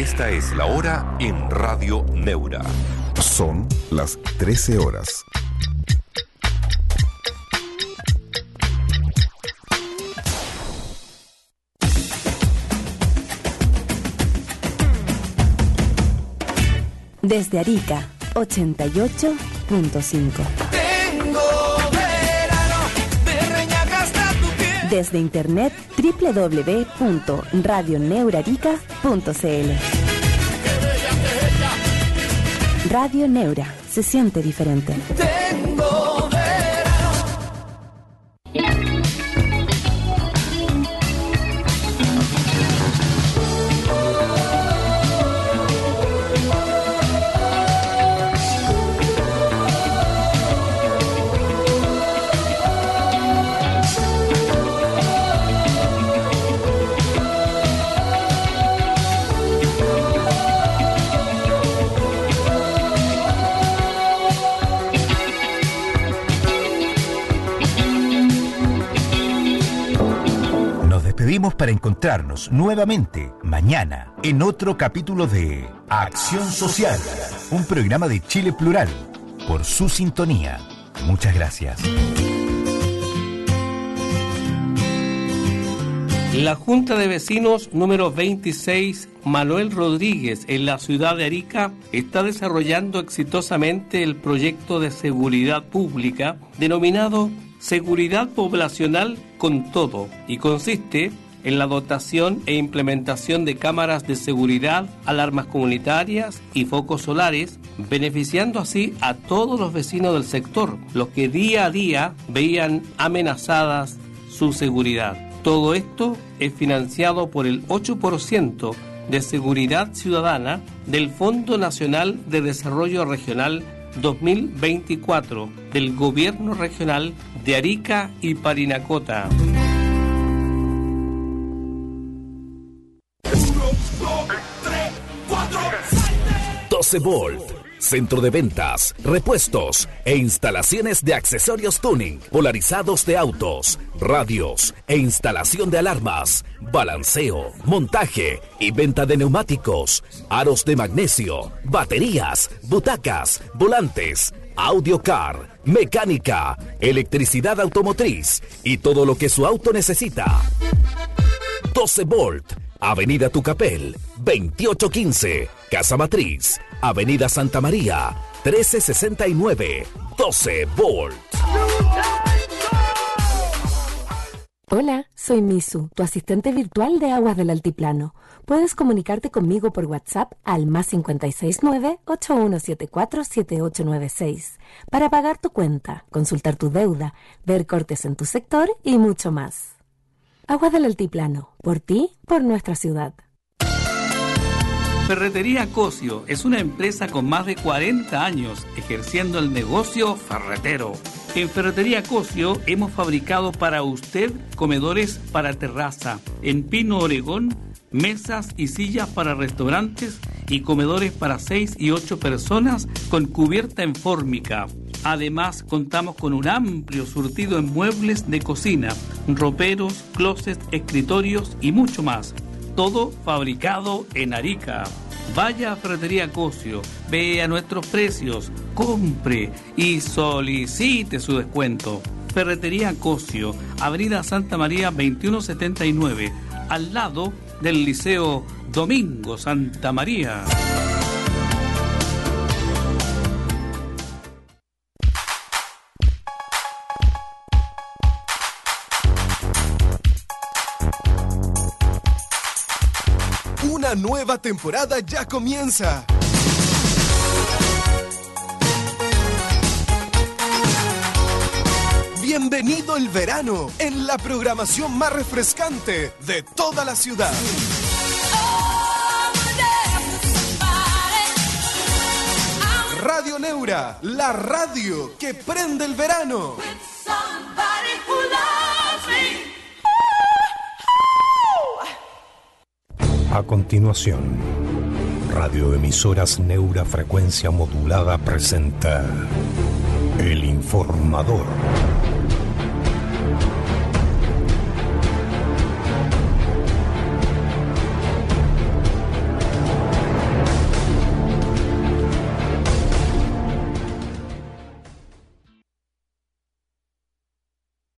Esta es la hora en Radio Neura. Son las 13 horas. Desde Arica, 88.5. Tengo verano, de Reñaca hasta tu piel. Desde internet, www.radioneurarica.cl. Radio Neura, se siente diferente. Tengo verano. Pedimos para encontrarnos nuevamente mañana en otro capítulo de Acción Social, un programa de Chile Plural, por su sintonía. Muchas gracias. La Junta de Vecinos número 26 Manuel Rodríguez en la ciudad de Arica está desarrollando exitosamente el proyecto de seguridad pública denominado Seguridad Poblacional con Todo, y consiste en la dotación e implementación de cámaras de seguridad, alarmas comunitarias y focos solares, beneficiando así a todos los vecinos del sector, los que día a día veían amenazadas su seguridad. Todo esto es financiado por el 8% de Seguridad Ciudadana del Fondo Nacional de Desarrollo Regional 2024 del Gobierno Regional de Arica y Parinacota. 12 Volt, centro de ventas, repuestos e instalaciones de accesorios tuning, polarizados de autos, radios e instalación de alarmas, balanceo, montaje y venta de neumáticos, aros de magnesio, baterías, butacas, volantes, audio car, mecánica, electricidad automotriz y todo lo que su auto necesita. 12 Volt, Avenida Tucapel, 2815, Casa Matriz, Avenida Santa María, 1369, 12 Volt. Hola, soy Misu, tu asistente virtual de Aguas del Altiplano. Puedes comunicarte conmigo por WhatsApp al +569 8174 7896 para pagar tu cuenta, consultar tu deuda, ver cortes en tu sector y mucho más. Aguas del Altiplano, por ti, por nuestra ciudad. Ferretería Cosio es una empresa con más de 40 años ejerciendo el negocio ferretero. En Ferretería Cosio hemos fabricado para usted comedores para terraza, en pino Oregón, mesas y sillas para restaurantes y comedores para 6 y 8 personas con cubierta en fórmica. Además, contamos con un amplio surtido en muebles de cocina, roperos, closets, escritorios y mucho más. Todo fabricado en Arica. Vaya a Ferretería Cosio, vea nuestros precios, compre y solicite su descuento. Ferretería Cosio, Avenida Santa María 2179, al lado del Liceo Domingo Santa María. Una nueva temporada ya comienza. Bienvenido el verano en la programación más refrescante de toda la ciudad. Radio Neura, la radio que prende el verano. A continuación, Radioemisoras Neura Frecuencia Modulada presenta El Informador.